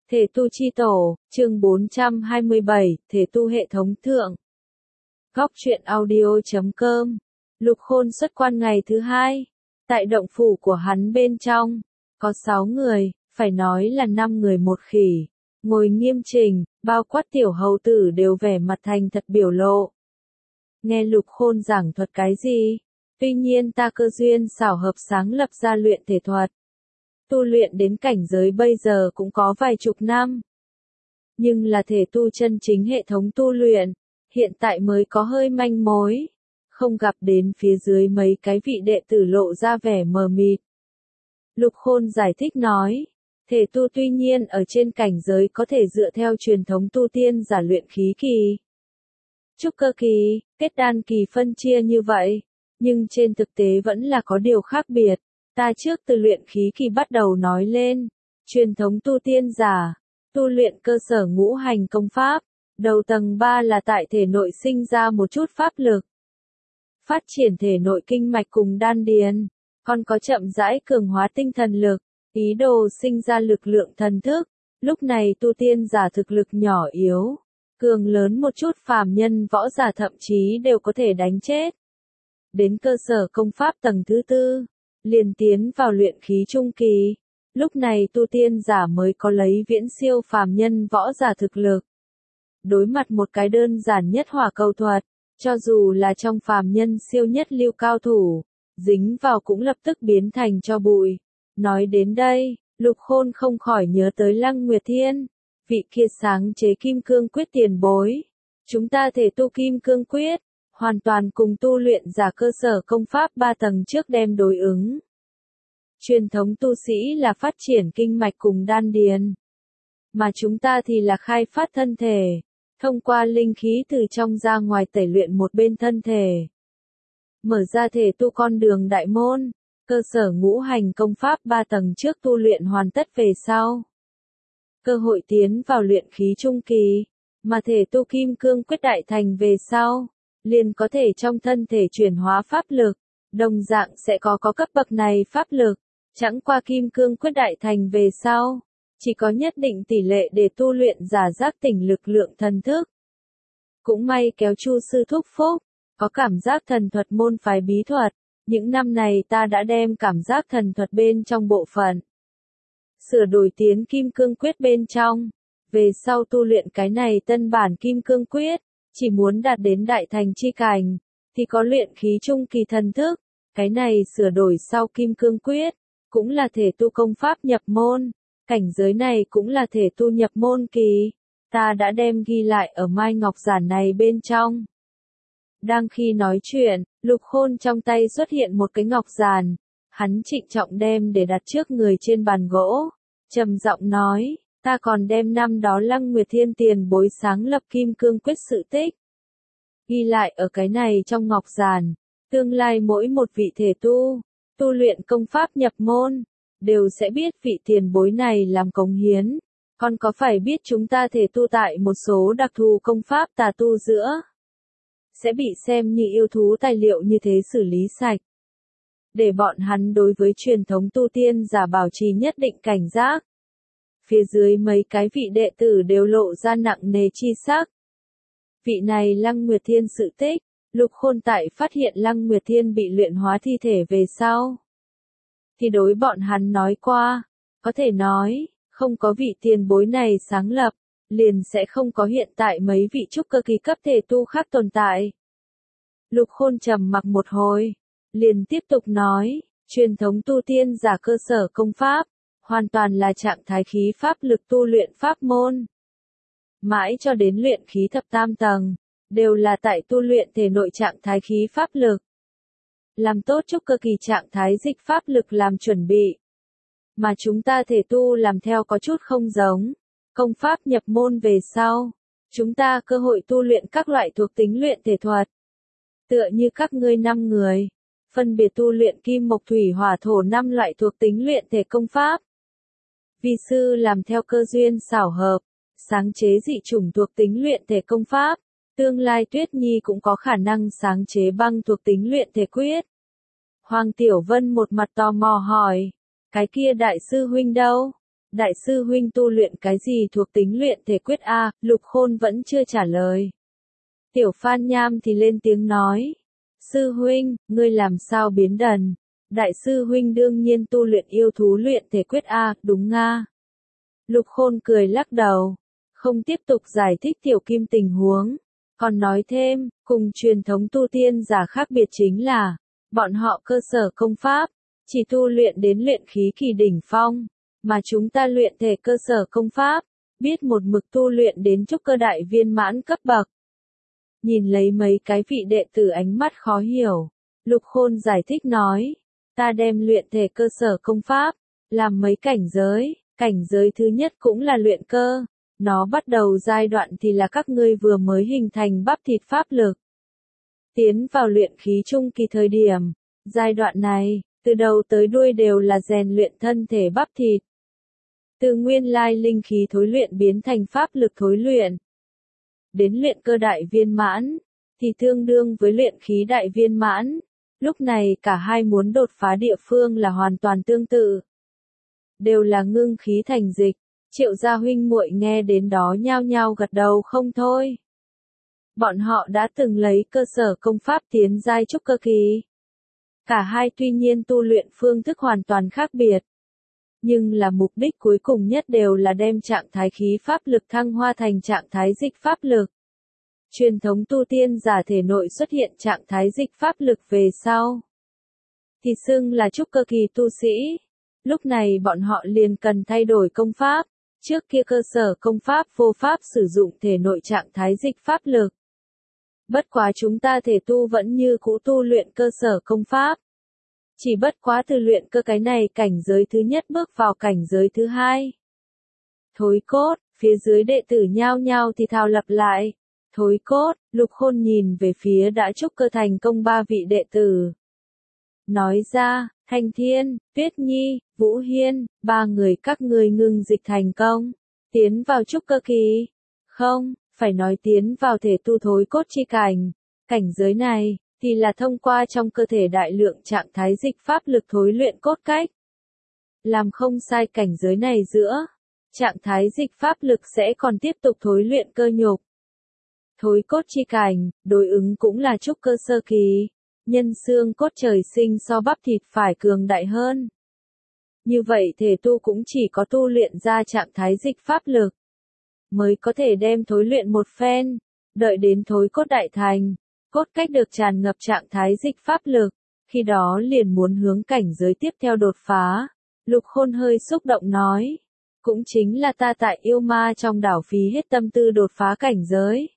Thể tu chi tổ, chương 427, thể tu hệ thống thượng. Góc truyện audio.com. Lục Khôn xuất quan ngày thứ hai. Tại động phủ của hắn bên trong, có 6 người, phải nói là 5 người một khỉ. Ngồi nghiêm chỉnh, bao quát tiểu hầu tử đều vẻ mặt thành thật biểu lộ. Nghe Lục Khôn giảng thuật cái gì? Tuy nhiên ta cơ duyên xảo hợp sáng lập ra luyện thể thuật. Tu luyện đến cảnh giới bây giờ cũng có vài chục năm. Nhưng là thể tu chân chính hệ thống tu luyện, hiện tại mới có hơi manh mối. Không gặp đến phía dưới mấy cái vị đệ tử lộ ra vẻ mờ mịt. Lục Khôn giải thích nói, thể tu tuy nhiên ở trên cảnh giới có thể dựa theo truyền thống tu tiên giả luyện khí kỳ, trúc cơ kỳ, kết đan kỳ phân chia như vậy, nhưng trên thực tế vẫn là có điều khác biệt. Ta trước từ luyện khí kỳ bắt đầu nói lên, truyền thống tu tiên giả, tu luyện cơ sở ngũ hành công pháp, đầu tầng 3 là tại thể nội sinh ra một chút pháp lực, phát triển thể nội kinh mạch cùng đan điền, còn có chậm rãi cường hóa tinh thần lực, ý đồ sinh ra lực lượng thần thức. Lúc này tu tiên giả thực lực nhỏ yếu, cường lớn một chút phàm nhân võ giả thậm chí đều có thể đánh chết. Đến cơ sở công pháp tầng thứ 4, liền tiến vào luyện khí trung kỳ. Lúc này tu tiên giả mới có lấy viễn siêu phàm nhân võ giả thực lực. Đối mặt một cái đơn giản nhất hỏa cầu thuật, cho dù là trong phàm nhân siêu nhất lưu cao thủ, dính vào cũng lập tức biến thành tro bụi. Nói đến đây, Lục Khôn không khỏi nhớ tới Lăng Nguyệt Thiên, vị kia sáng chế Kim Cương Quyết tiền bối. Chúng ta thể tu Kim Cương Quyết, hoàn toàn cùng tu luyện giả cơ sở công pháp 3 tầng trước đem đối ứng. Truyền thống tu sĩ là phát triển kinh mạch cùng đan điền, mà chúng ta thì là khai phát thân thể, thông qua linh khí từ trong ra ngoài tẩy luyện một bên thân thể. Mở ra thể tu con đường đại môn, cơ sở ngũ hành công pháp 3 tầng trước tu luyện hoàn tất về sau. Cơ hội tiến vào luyện khí trung kỳ, mà thể tu Kim Cương Quyết đại thành về sau, liền có thể trong thân thể chuyển hóa pháp lực, đồng dạng sẽ có cấp bậc này pháp lực, chẳng qua Kim Cương Quyết đại thành về sau, chỉ có nhất định tỷ lệ để tu luyện giả giác tỉnh lực lượng thần thức. Cũng may kéo Chu sư thúc phúc, có cảm giác thần thuật môn phái bí thuật, những năm này ta đã đem cảm giác thần thuật bên trong bộ phận sửa đổi tiến Kim Cương Quyết bên trong, về sau tu luyện cái này tân bản Kim Cương Quyết. Chỉ muốn đạt đến đại thành chi cảnh, thì có luyện khí trung kỳ thần thức, cái này sửa đổi sau Kim Cương Quyết, cũng là thể tu công pháp nhập môn, cảnh giới này cũng là thể tu nhập môn kỳ, ta đã đem ghi lại ở mai ngọc giản này bên trong. Đang khi nói chuyện, Lục Khôn trong tay xuất hiện một cái ngọc giản, hắn trịnh trọng đem để đặt trước người trên bàn gỗ, trầm giọng nói. Ta còn đem năm đó Lăng Nguyệt Thiên tiền bối sáng lập Kim Cương Quyết sự tích ghi lại ở cái này trong ngọc giản, tương lai mỗi một vị thể tu luyện công pháp nhập môn, đều sẽ biết vị tiền bối này làm cống hiến, còn có phải biết chúng ta thể tu tại một số đặc thù công pháp tà tu giữa, sẽ bị xem như yêu thú tài liệu như thế xử lý sạch. Để bọn hắn đối với truyền thống tu tiên giả bảo trì nhất định cảnh giác. Phía dưới mấy cái vị đệ tử đều lộ ra nặng nề chi sắc. Vị này Lăng Nguyệt Thiên sự tích, Lục Khôn tại phát hiện Lăng Nguyệt Thiên bị luyện hóa thi thể về sau, thì đối bọn hắn nói qua, có thể nói, không có vị tiền bối này sáng lập, liền sẽ không có hiện tại mấy vị trúc cơ kỳ cấp thể tu khác tồn tại. Lục Khôn trầm mặc một hồi, liền tiếp tục nói, truyền thống tu tiên giả cơ sở công pháp, hoàn toàn là trạng thái khí pháp lực tu luyện pháp môn. Mãi cho đến luyện khí thập tam tầng, đều là tại tu luyện thể nội trạng thái khí pháp lực. Làm tốt trúc cơ kỳ trạng thái dịch pháp lực làm chuẩn bị. Mà chúng ta thể tu làm theo có chút không giống. Công pháp nhập môn về sau, chúng ta cơ hội tu luyện các loại thuộc tính luyện thể thuật. Tựa như các ngươi 5 người, phân biệt tu luyện kim mộc thủy hỏa thổ 5 loại thuộc tính luyện thể công pháp. Vi sư làm theo cơ duyên xảo hợp, sáng chế dị chủng thuộc tính luyện thể công pháp, tương lai Tuyết Nhi cũng có khả năng sáng chế băng thuộc tính luyện thể quyết. Hoàng Tiểu Vân một mặt tò mò hỏi, cái kia đại sư huynh đâu? Đại sư huynh tu luyện cái gì thuộc tính luyện thể quyết a? Lục Khôn vẫn chưa trả lời. Tiểu Phan Nham thì lên tiếng nói. Sư huynh, ngươi làm sao biến đần? Đại sư huynh đương nhiên tu luyện yêu thú luyện thể quyết a, đúng nga. Lục Khôn cười lắc đầu, không tiếp tục giải thích Tiểu Kim tình huống, còn nói thêm, cùng truyền thống tu tiên giả khác biệt chính là, bọn họ cơ sở công pháp, chỉ tu luyện đến luyện khí kỳ đỉnh phong, mà chúng ta luyện thể cơ sở công pháp, biết một mực tu luyện đến trúc cơ đại viên mãn cấp bậc. Nhìn lấy mấy cái vị đệ tử ánh mắt khó hiểu, Lục Khôn giải thích nói, ta đem luyện thể cơ sở công pháp, làm mấy cảnh giới thứ nhất cũng là luyện cơ, nó bắt đầu giai đoạn thì là các ngươi vừa mới hình thành bắp thịt pháp lực. Tiến vào luyện khí trung kỳ thời điểm, giai đoạn này, từ đầu tới đuôi đều là rèn luyện thân thể bắp thịt. Từ nguyên lai linh khí thối luyện biến thành pháp lực thối luyện. Đến luyện cơ đại viên mãn, thì tương đương với luyện khí đại viên mãn. Lúc này cả hai muốn đột phá địa phương là hoàn toàn tương tự. Đều là ngưng khí thành dịch, Triệu gia huynh muội nghe đến đó nhao nhao gật đầu không thôi. Bọn họ đã từng lấy cơ sở công pháp tiến giai trúc cơ kỳ. Cả hai tuy nhiên tu luyện phương thức hoàn toàn khác biệt. Nhưng là mục đích cuối cùng nhất đều là đem trạng thái khí pháp lực thăng hoa thành trạng thái dịch pháp lực. Truyền thống tu tiên giả thể nội xuất hiện trạng thái dịch pháp lực về sau. Thì xưng là trúc cơ kỳ tu sĩ. Lúc này bọn họ liền cần thay đổi công pháp. Trước kia cơ sở công pháp vô pháp sử dụng thể nội trạng thái dịch pháp lực. Bất quá chúng ta thể tu vẫn như cũ tu luyện cơ sở công pháp. Chỉ bất quá từ luyện cơ cái này cảnh giới thứ nhất bước vào cảnh giới thứ hai. Thối cốt, phía dưới đệ tử nhao nhao thì thào lặp lại. Thối cốt, Lục Khôn nhìn về phía đã trúc cơ thành công ba vị đệ tử. Nói ra, Thanh Thiên, Tuyết Nhi, Vũ Hiên, ba người các ngươi ngưng dịch thành công. Tiến vào trúc cơ kỳ. Không, phải nói tiến vào thể tu thối cốt chi cảnh. Cảnh giới này, thì là thông qua trong cơ thể đại lượng trạng thái dịch pháp lực thối luyện cốt cách. Làm không sai cảnh giới này giữa, trạng thái dịch pháp lực sẽ còn tiếp tục thối luyện cơ nhục. Thối cốt chi cảnh, đối ứng cũng là trúc cơ sơ kỳ, nhân xương cốt trời sinh so bắp thịt phải cường đại hơn. Như vậy thể tu cũng chỉ có tu luyện ra trạng thái dịch pháp lực, mới có thể đem thối luyện một phen, đợi đến thối cốt đại thành. Cốt cách được tràn ngập trạng thái dịch pháp lực, khi đó liền muốn hướng cảnh giới tiếp theo đột phá. Lục Khôn hơi xúc động nói, cũng chính là ta tại yêu ma trong đảo phí hết tâm tư đột phá cảnh giới.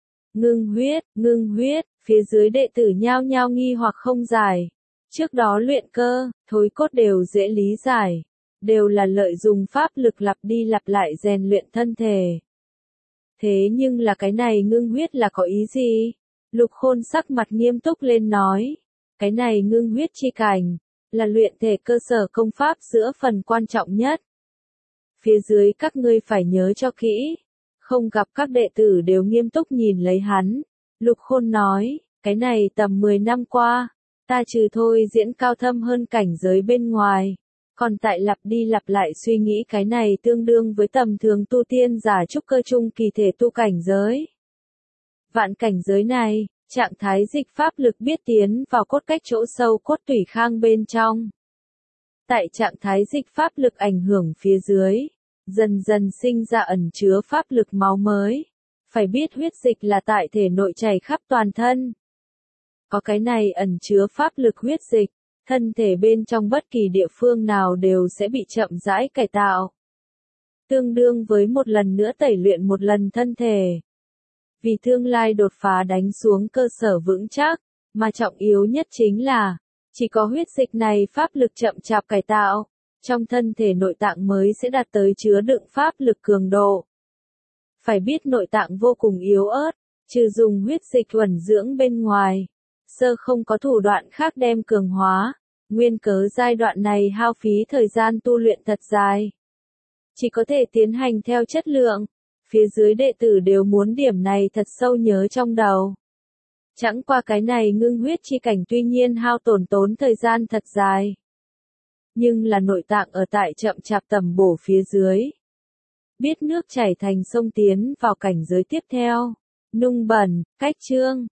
Ngưng huyết, phía dưới đệ tử nhao nhao nghi hoặc không giải. Trước đó luyện cơ, thối cốt đều dễ lý giải, đều là lợi dụng pháp lực lặp đi lặp lại rèn luyện thân thể. Thế nhưng là cái này ngưng huyết là có ý gì? Lục Khôn sắc mặt nghiêm túc lên nói, cái này ngưng huyết chi cảnh, là luyện thể cơ sở công pháp giữa phần quan trọng nhất. Phía dưới các ngươi phải nhớ cho kỹ, không gặp các đệ tử đều nghiêm túc nhìn lấy hắn. Lục Khôn nói, cái này tầm 10 năm qua, ta trừ thôi diễn cao thâm hơn cảnh giới bên ngoài, còn tại lặp đi lặp lại suy nghĩ cái này tương đương với tầm thường tu tiên giả trúc cơ trung kỳ thể tu cảnh giới. Vạn cảnh giới này, trạng thái dịch pháp lực biết tiến vào cốt cách chỗ sâu cốt tủy khang bên trong. Tại trạng thái dịch pháp lực ảnh hưởng phía dưới, dần dần sinh ra ẩn chứa pháp lực máu mới. Phải biết huyết dịch là tại thể nội chảy khắp toàn thân. Có cái này ẩn chứa pháp lực huyết dịch, thân thể bên trong bất kỳ địa phương nào đều sẽ bị chậm rãi cải tạo. Tương đương với một lần nữa tẩy luyện một lần thân thể. Vì tương lai đột phá đánh xuống cơ sở vững chắc, mà trọng yếu nhất chính là, chỉ có huyết dịch này pháp lực chậm chạp cải tạo, trong thân thể nội tạng mới sẽ đạt tới chứa đựng pháp lực cường độ. Phải biết nội tạng vô cùng yếu ớt, trừ dùng huyết dịch uẩn dưỡng bên ngoài, sơ không có thủ đoạn khác đem cường hóa, nguyên cớ giai đoạn này hao phí thời gian tu luyện thật dài. Chỉ có thể tiến hành theo chất lượng. Phía dưới đệ tử đều muốn điểm này thật sâu nhớ trong đầu. Chẳng qua cái này ngưng huyết chi cảnh tuy nhiên hao tổn thời gian thật dài. nhưng là nội tạng ở tại chậm chạp tầm bổ phía dưới. Biết nước chảy thành sông tiến vào cảnh giới tiếp theo. Nung bẩn, cách chương.